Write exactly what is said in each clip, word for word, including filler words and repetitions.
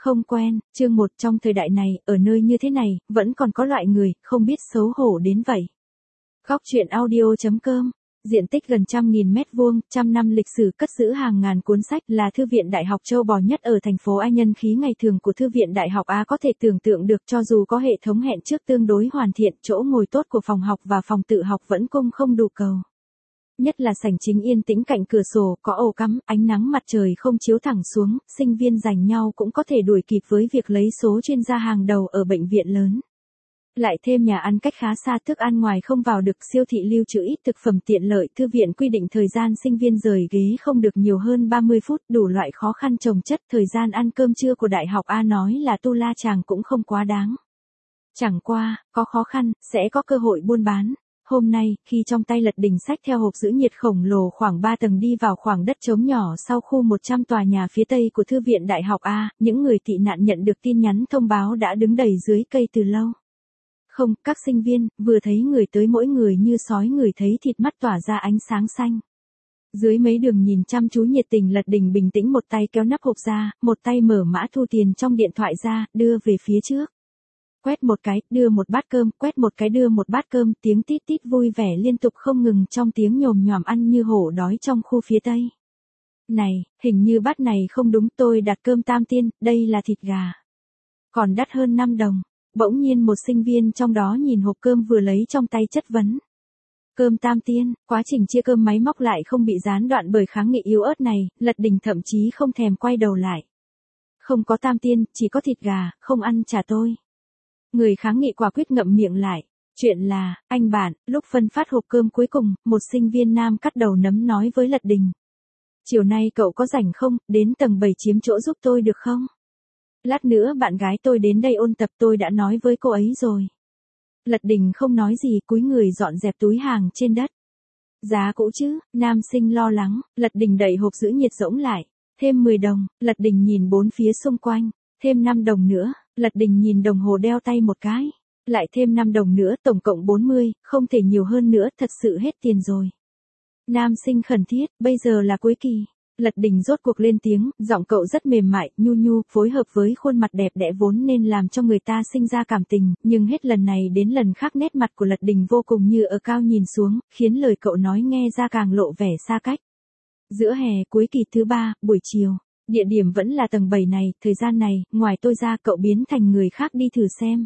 Không quen, chương một trong thời đại này, ở nơi như thế này, vẫn còn có loại người, không biết xấu hổ đến vậy. Góc truyện audio chấm com, diện tích gần trăm nghìn mét vuông, trăm năm lịch sử cất giữ hàng ngàn cuốn sách là thư viện đại học châu bò nhất ở thành phố A. Nhân khí ngày thường của thư viện đại học A có thể tưởng tượng được cho dù có hệ thống hẹn trước tương đối hoàn thiện, chỗ ngồi tốt của phòng học và phòng tự học vẫn cung không đủ cầu. Nhất là sảnh chính yên tĩnh cạnh cửa sổ, có ổ cắm, ánh nắng mặt trời không chiếu thẳng xuống, sinh viên giành nhau cũng có thể đuổi kịp với việc lấy số chuyên gia hàng đầu ở bệnh viện lớn. Lại thêm nhà ăn cách khá xa, thức ăn ngoài không vào được, siêu thị lưu trữ ít thực phẩm tiện lợi, thư viện quy định thời gian sinh viên rời ghế không được nhiều hơn ba mươi phút, đủ loại khó khăn chồng chất, thời gian ăn cơm trưa của đại học A nói là tu la chàng cũng không quá đáng. Chẳng qua, có khó khăn, sẽ có cơ hội buôn bán. Hôm nay, khi trong tay Lật Đình xách theo hộp giữ nhiệt khổng lồ khoảng ba tầng đi vào khoảng đất trống nhỏ sau khu một trăm tòa nhà phía tây của thư viện đại học A, những người tị nạn nhận được tin nhắn thông báo đã đứng đầy dưới cây từ lâu. Không, các sinh viên, vừa thấy người tới mỗi người như sói người thấy thịt, mắt tỏa ra ánh sáng xanh. Dưới mấy đường nhìn chăm chú nhiệt tình, Lật Đình bình tĩnh một tay kéo nắp hộp ra, một tay mở mã thu tiền trong điện thoại ra, đưa về phía trước. Quét một cái, đưa một bát cơm, quét một cái đưa một bát cơm, tiếng tít tít vui vẻ liên tục không ngừng trong tiếng nhồm nhòm ăn như hổ đói trong khu phía tây. Này, hình như bát này không đúng, tôi đặt cơm tam tiên, đây là thịt gà. Còn đắt hơn năm đồng. Bỗng nhiên một sinh viên trong đó nhìn hộp cơm vừa lấy trong tay chất vấn. Cơm tam tiên, quá trình chia cơm máy móc lại không bị gián đoạn bởi kháng nghị yếu ớt này, Lật Đình thậm chí không thèm quay đầu lại. Không có tam tiên, chỉ có thịt gà, không ăn trả tôi. Người kháng nghị quả quyết ngậm miệng lại. Chuyện là, anh bạn, lúc phân phát hộp cơm cuối cùng, một sinh viên nam cắt đầu nấm nói với Lật Đình. Chiều nay cậu có rảnh không, đến tầng bảy chiếm chỗ giúp tôi được không? Lát nữa bạn gái tôi đến đây ôn tập, tôi đã nói với cô ấy rồi. Lật Đình không nói gì, cúi người dọn dẹp túi hàng trên đất. Giá cũ chứ, nam sinh lo lắng, Lật Đình đẩy hộp giữ nhiệt rỗng lại. Thêm mười đồng, Lật Đình nhìn bốn phía xung quanh. Thêm năm đồng nữa, Lật Đình nhìn đồng hồ đeo tay một cái. Lại thêm năm đồng nữa, tổng cộng bốn mươi, không thể nhiều hơn nữa, thật sự hết tiền rồi. Nam sinh khẩn thiết, bây giờ là cuối kỳ. Lật Đình rốt cuộc lên tiếng, giọng cậu rất mềm mại, nhu nhu, phối hợp với khuôn mặt đẹp đẽ vốn nên làm cho người ta sinh ra cảm tình, nhưng hết lần này đến lần khác nét mặt của Lật Đình vô cùng như ở cao nhìn xuống, khiến lời cậu nói nghe ra càng lộ vẻ xa cách. Giữa hè, cuối kỳ thứ ba, buổi chiều. Địa điểm vẫn là tầng bảy này, thời gian này, ngoài tôi ra cậu biến thành người khác đi thử xem.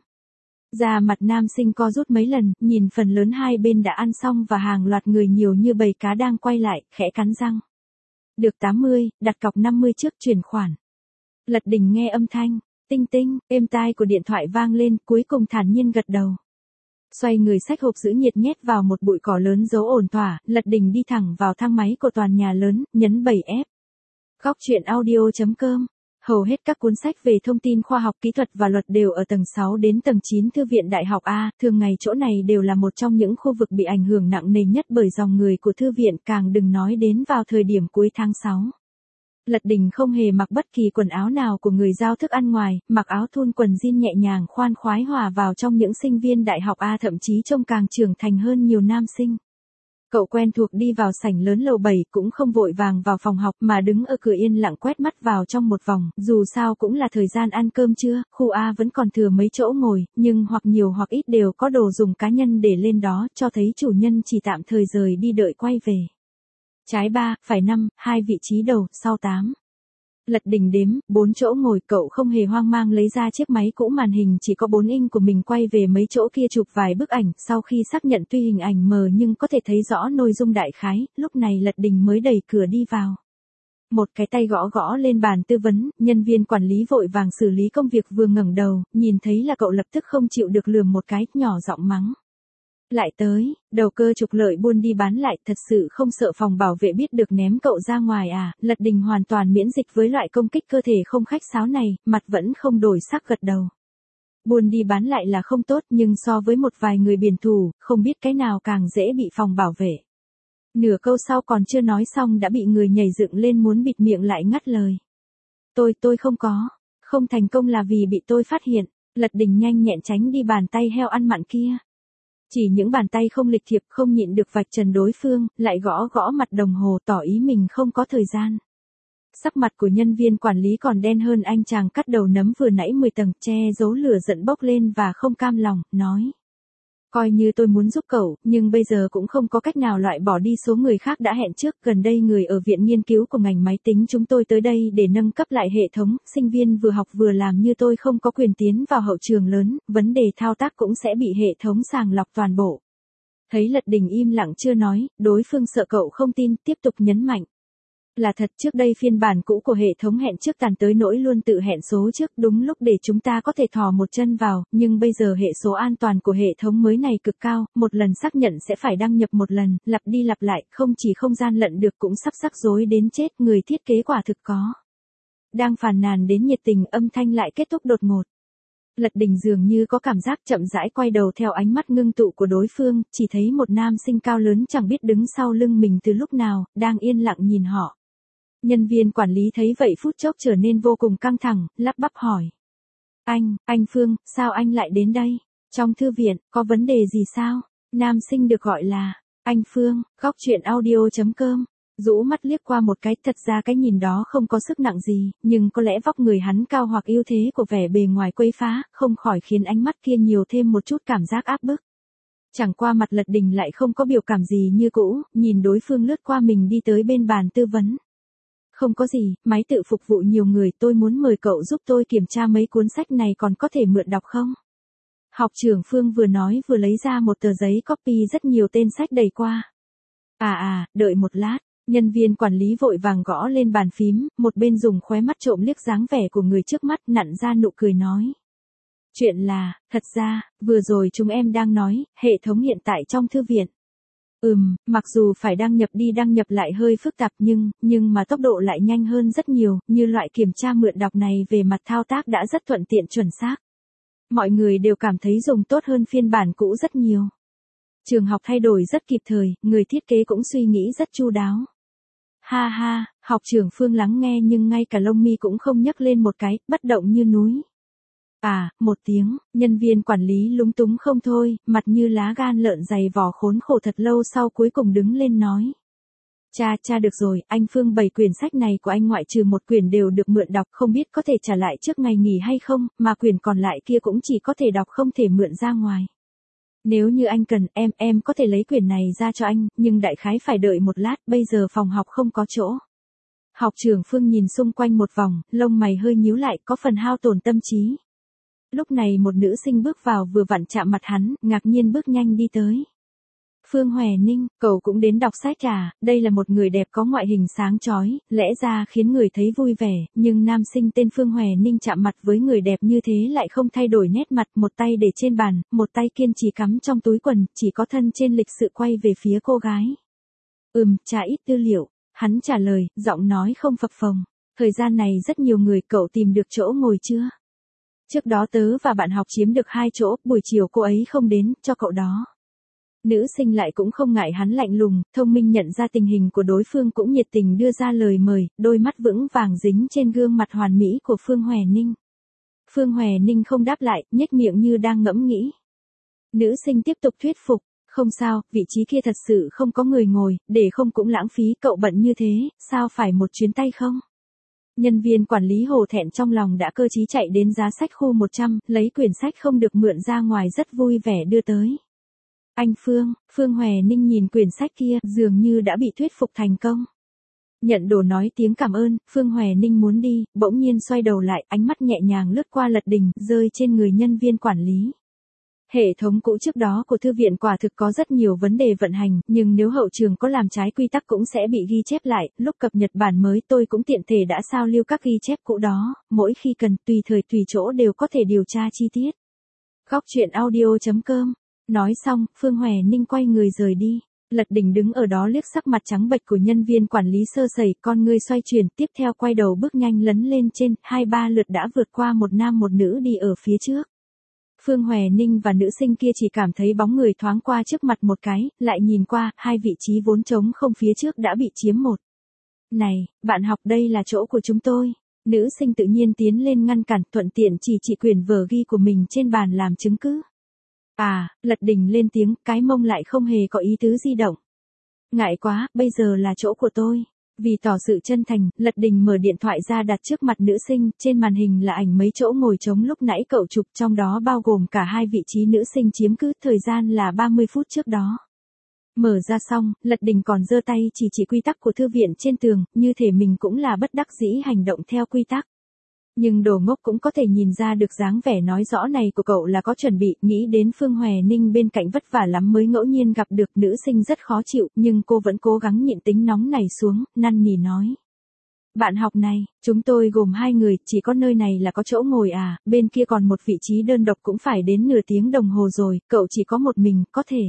Da mặt nam sinh co rút mấy lần, nhìn phần lớn hai bên đã ăn xong và hàng loạt người nhiều như bầy cá đang quay lại, khẽ cắn răng. Được tám mươi, đặt cọc năm mươi trước, chuyển khoản. Lật Đình nghe âm thanh, tinh tinh, êm tai của điện thoại vang lên, cuối cùng thản nhiên gật đầu. Xoay người xách hộp giữ nhiệt nhét vào một bụi cỏ lớn giấu ổn thỏa, Lật Đình đi thẳng vào thang máy của tòa nhà lớn, nhấn bảy ép. Góc truyện audio chấm com. Hầu hết các cuốn sách về thông tin khoa học kỹ thuật và luật đều ở tầng sáu đến tầng chín thư viện đại học A, thường ngày chỗ này đều là một trong những khu vực bị ảnh hưởng nặng nề nhất bởi dòng người của thư viện, càng đừng nói đến vào thời điểm cuối tháng sáu. Lật Đình không hề mặc bất kỳ quần áo nào của người giao thức ăn ngoài, mặc áo thun quần jean nhẹ nhàng khoan khoái hòa vào trong những sinh viên đại học A, thậm chí trông càng trưởng thành hơn nhiều nam sinh. Cậu quen thuộc đi vào sảnh lớn lầu bảy, cũng không vội vàng vào phòng học mà đứng ở cửa yên lặng quét mắt vào trong một vòng, dù sao cũng là thời gian ăn cơm trưa, khu A vẫn còn thừa mấy chỗ ngồi, nhưng hoặc nhiều hoặc ít đều có đồ dùng cá nhân để lên đó, cho thấy chủ nhân chỉ tạm thời rời đi đợi quay về. Trái ba, phải năm, hai vị trí đầu, sau tám. Lật Đình đếm, bốn chỗ ngồi, cậu không hề hoang mang lấy ra chiếc máy cũ màn hình chỉ có bốn inch của mình quay về mấy chỗ kia chụp vài bức ảnh, sau khi xác nhận tuy hình ảnh mờ nhưng có thể thấy rõ nội dung đại khái, lúc này Lật Đình mới đẩy cửa đi vào. Một cái tay gõ gõ lên bàn tư vấn, nhân viên quản lý vội vàng xử lý công việc vừa ngẩng đầu, nhìn thấy là cậu lập tức không chịu được lườm một cái, nhỏ giọng mắng. Lại tới, đầu cơ trục lợi buôn đi bán lại, thật sự không sợ phòng bảo vệ biết được ném cậu ra ngoài à? Lật Đình hoàn toàn miễn dịch với loại công kích cơ thể không khách sáo này, mặt vẫn không đổi sắc gật đầu. Buôn đi bán lại là không tốt, nhưng so với một vài người biển thủ, không biết cái nào càng dễ bị phòng bảo vệ. Nửa câu sau còn chưa nói xong đã bị người nhảy dựng lên muốn bịt miệng lại ngắt lời. Tôi, tôi không có, không thành công là vì bị tôi phát hiện. Lật Đình nhanh nhẹn tránh đi bàn tay heo ăn mặn kia. Chỉ những bàn tay không lịch thiệp, không nhịn được vạch trần đối phương, lại gõ gõ mặt đồng hồ tỏ ý mình không có thời gian. Sắc mặt của nhân viên quản lý còn đen hơn anh chàng cắt đầu nấm vừa nãy mười tầng, che giấu lửa giận bốc lên và không cam lòng, nói. Coi như tôi muốn giúp cậu, nhưng bây giờ cũng không có cách nào loại bỏ đi số người khác đã hẹn trước. Gần đây người ở viện nghiên cứu của ngành máy tính chúng tôi tới đây để nâng cấp lại hệ thống, sinh viên vừa học vừa làm như tôi không có quyền tiến vào hậu trường lớn, vấn đề thao tác cũng sẽ bị hệ thống sàng lọc toàn bộ. Thấy Lật Đình im lặng chưa nói, đối phương sợ cậu không tin, tiếp tục nhấn mạnh. Là thật, trước đây phiên bản cũ của hệ thống hẹn trước tàn tới nỗi luôn tự hẹn số trước đúng lúc để chúng ta có thể thò một chân vào, nhưng bây giờ hệ số an toàn của hệ thống mới này cực cao, một lần xác nhận sẽ phải đăng nhập một lần, lặp đi lặp lại, không chỉ không gian lận được cũng sắp rắc rối đến chết, người thiết kế quả thực có. Đang phàn nàn đến nhiệt tình, âm thanh lại kết thúc đột ngột. Lật Đình dường như có cảm giác chậm rãi quay đầu theo ánh mắt ngưng tụ của đối phương, chỉ thấy một nam sinh cao lớn chẳng biết đứng sau lưng mình từ lúc nào, đang yên lặng nhìn họ. Nhân viên quản lý thấy vậy phút chốc trở nên vô cùng căng thẳng, lắp bắp hỏi. Anh, anh Phương, sao anh lại đến đây? Trong thư viện, có vấn đề gì sao? Nam sinh được gọi là, anh Phương, góc chuyện audio chấm com. Rũ mắt liếc qua một cái, thật ra cái nhìn đó không có sức nặng gì, nhưng có lẽ vóc người hắn cao hoặc ưu thế của vẻ bề ngoài quấy phá, không khỏi khiến ánh mắt kia nhiều thêm một chút cảm giác áp bức. Chẳng qua mặt Lật Đình lại không có biểu cảm gì như cũ, nhìn đối phương lướt qua mình đi tới bên bàn tư vấn. Không có gì, máy tự phục vụ nhiều người, tôi muốn mời cậu giúp tôi kiểm tra mấy cuốn sách này, còn có thể mượn đọc không? Học trưởng Phương vừa nói vừa lấy ra một tờ giấy copy rất nhiều tên sách đầy qua. À à, đợi một lát. Nhân viên quản lý vội vàng gõ lên bàn phím, một bên dùng khóe mắt trộm liếc dáng vẻ của người trước mắt, nặn ra nụ cười nói. Chuyện là, thật ra, vừa rồi chúng em đang nói, hệ thống hiện tại trong thư viện. Ừm, mặc dù phải đăng nhập đi đăng nhập lại hơi phức tạp nhưng, nhưng mà tốc độ lại nhanh hơn rất nhiều, như loại kiểm tra mượn đọc này về mặt thao tác đã rất thuận tiện chuẩn xác. Mọi người đều cảm thấy dùng tốt hơn phiên bản cũ rất nhiều. Trường học thay đổi rất kịp thời, người thiết kế cũng suy nghĩ rất chu đáo. Ha ha, học trưởng Phương lắng nghe nhưng ngay cả lông mi cũng không nhấc lên một cái, bất động như núi. À, một tiếng, nhân viên quản lý lúng túng không thôi, mặt như lá gan lợn dày vò khốn khổ thật lâu sau cuối cùng đứng lên nói. Cha, cha được rồi, anh Phương bảy quyển sách này của anh ngoại trừ một quyển đều được mượn đọc, không biết có thể trả lại trước ngày nghỉ hay không, mà quyển còn lại kia cũng chỉ có thể đọc không thể mượn ra ngoài. Nếu như anh cần, em, em có thể lấy quyển này ra cho anh, nhưng đại khái phải đợi một lát, bây giờ phòng học không có chỗ. Học trưởng Phương nhìn xung quanh một vòng, lông mày hơi nhíu lại, có phần hao tổn tâm trí. Lúc này một nữ sinh bước vào vừa vặn chạm mặt hắn, ngạc nhiên bước nhanh đi tới. Phương Hòe Ninh, cậu cũng đến đọc sách à, đây là một người đẹp có ngoại hình sáng chói, lẽ ra khiến người thấy vui vẻ, nhưng nam sinh tên Phương Hòe Ninh chạm mặt với người đẹp như thế lại không thay đổi nét mặt, một tay để trên bàn, một tay kiên trì cắm trong túi quần, chỉ có thân trên lịch sự quay về phía cô gái. Ừm, trả ít tư liệu, hắn trả lời, giọng nói không phập phồng, thời gian này rất nhiều người, cậu tìm được chỗ ngồi chưa? Trước đó tớ và bạn học chiếm được hai chỗ, buổi chiều cô ấy không đến, cho cậu đó. Nữ sinh lại cũng không ngại hắn lạnh lùng, thông minh nhận ra tình hình của đối phương cũng nhiệt tình đưa ra lời mời, đôi mắt vững vàng dính trên gương mặt hoàn mỹ của Phương Hòe Ninh. Phương Hòe Ninh không đáp lại, nhếch miệng như đang ngẫm nghĩ. Nữ sinh tiếp tục thuyết phục, không sao, vị trí kia thật sự không có người ngồi, để không cũng lãng phí, cậu bận như thế, sao phải một chuyến tay không? Nhân viên quản lý hổ thẹn trong lòng đã cơ trí chạy đến giá sách khu một trăm, lấy quyển sách không được mượn ra ngoài rất vui vẻ đưa tới. Anh Phương, Phương Hòe Ninh nhìn quyển sách kia, dường như đã bị thuyết phục thành công. Nhận đồ nói tiếng cảm ơn, Phương Hòe Ninh muốn đi, bỗng nhiên xoay đầu lại, ánh mắt nhẹ nhàng lướt qua Lật Đình, rơi trên người nhân viên quản lý. Hệ thống cũ trước đó của thư viện quả thực có rất nhiều vấn đề vận hành, nhưng nếu hậu trường có làm trái quy tắc cũng sẽ bị ghi chép lại, lúc cập nhật bản mới tôi cũng tiện thể đã sao lưu các ghi chép cũ đó, mỗi khi cần, tùy thời tùy chỗ đều có thể điều tra chi tiết. Góc chuyện audio chấm com. Nói xong, Phương Hòe Ninh quay người rời đi. Lật Đình đứng ở đó liếc sắc mặt trắng bệch của nhân viên quản lý sơ sẩy, con ngươi xoay chuyển, tiếp theo quay đầu bước nhanh lấn lên trên, hai ba lượt đã vượt qua một nam một nữ đi ở phía trước. Phương Hòe Ninh và nữ sinh kia chỉ cảm thấy bóng người thoáng qua trước mặt một cái, lại nhìn qua, hai vị trí vốn trống không phía trước đã bị chiếm một. Này, bạn học, đây là chỗ của chúng tôi. Nữ sinh tự nhiên tiến lên ngăn cản, thuận tiện chỉ chỉ quyển vở ghi của mình trên bàn làm chứng cứ. À, Lật Đình lên tiếng, cái mông lại không hề có ý tứ di động. Ngại quá, bây giờ là chỗ của tôi. Vì tỏ sự chân thành, Lật Đình mở điện thoại ra đặt trước mặt nữ sinh, trên màn hình là ảnh mấy chỗ ngồi trống lúc nãy cậu chụp, trong đó bao gồm cả hai vị trí nữ sinh chiếm cứ, thời gian là ba mươi phút trước đó. Mở ra xong, Lật Đình còn giơ tay chỉ chỉ quy tắc của thư viện trên tường, như thể mình cũng là bất đắc dĩ hành động theo quy tắc. Nhưng đồ ngốc cũng có thể nhìn ra được dáng vẻ nói rõ này của cậu là có chuẩn bị, nghĩ đến Phương Hòe Ninh bên cạnh vất vả lắm mới ngẫu nhiên gặp được, nữ sinh rất khó chịu, nhưng cô vẫn cố gắng nhịn tính nóng này xuống, năn nỉ nói. Bạn học này, chúng tôi gồm hai người, chỉ có nơi này là có chỗ ngồi à, bên kia còn một vị trí đơn độc cũng phải đến nửa tiếng đồng hồ rồi, cậu chỉ có một mình, có thể.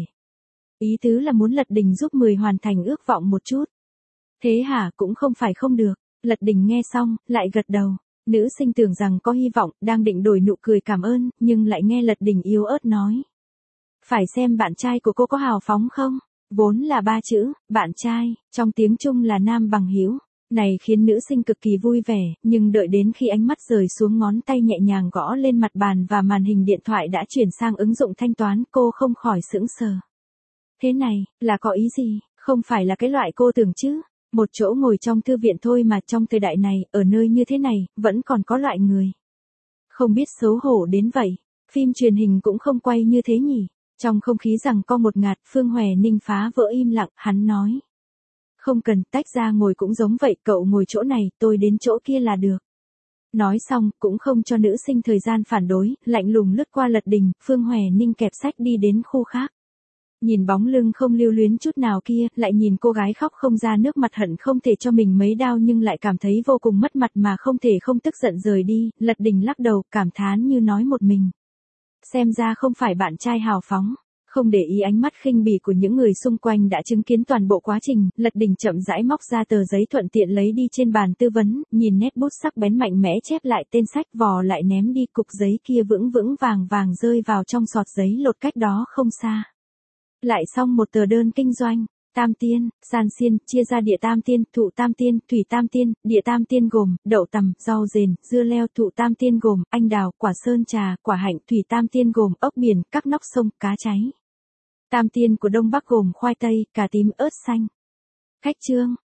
Ý tứ là muốn Lật Đình giúp mười hoàn thành ước vọng một chút. Thế hả, cũng không phải không được. Lật Đình nghe xong, lại gật đầu. Nữ sinh tưởng rằng có hy vọng, đang định đổi nụ cười cảm ơn, nhưng lại nghe Lật Đình yếu ớt nói. Phải xem bạn trai của cô có hào phóng không? Vốn là ba chữ, bạn trai, trong tiếng Trung là nam bằng hữu. Này khiến nữ sinh cực kỳ vui vẻ, nhưng đợi đến khi ánh mắt rời xuống ngón tay nhẹ nhàng gõ lên mặt bàn và màn hình điện thoại đã chuyển sang ứng dụng thanh toán, cô không khỏi sững sờ. Thế này, là có ý gì? Không phải là cái loại cô tưởng chứ? Một chỗ ngồi trong thư viện thôi mà trong thời đại này, ở nơi như thế này, vẫn còn có loại người. Không biết xấu hổ đến vậy. Phim truyền hình cũng không quay như thế nhỉ? Trong không khí rằng co một ngạt, Phương Hòe Ninh phá vỡ im lặng, hắn nói. Không cần, tách ra ngồi cũng giống vậy, cậu ngồi chỗ này, tôi đến chỗ kia là được. Nói xong, cũng không cho nữ sinh thời gian phản đối, lạnh lùng lướt qua Lật Đình, Phương Hòe Ninh kẹp sách đi đến khu khác. Nhìn bóng lưng không lưu luyến chút nào kia, lại nhìn cô gái khóc không ra nước mặt hận không thể cho mình mấy đao nhưng lại cảm thấy vô cùng mất mặt mà không thể không tức giận rời đi, Lật Đình lắc đầu, cảm thán như nói một mình. Xem ra không phải bạn trai hào phóng. Không để ý ánh mắt khinh bỉ của những người xung quanh đã chứng kiến toàn bộ quá trình, Lật Đình chậm rãi móc ra tờ giấy thuận tiện lấy đi trên bàn tư vấn, nhìn nét bút sắc bén mạnh mẽ chép lại tên sách, vò lại ném đi, cục giấy kia vững vững vàng vàng rơi vào trong sọt giấy lột cách đó không xa. Lại xong một tờ đơn kinh doanh. Tam tiên, san xiên, chia ra địa tam tiên, thụ tam tiên, thủy tam tiên, địa tam tiên gồm, đậu tằm, rau dền, dưa leo, thụ tam tiên gồm, anh đào, quả sơn trà, quả hạnh, thủy tam tiên gồm, ốc biển, các nóc sông, cá cháy. Tam tiên của Đông Bắc gồm khoai tây, cà tím, ớt xanh. Khách chương.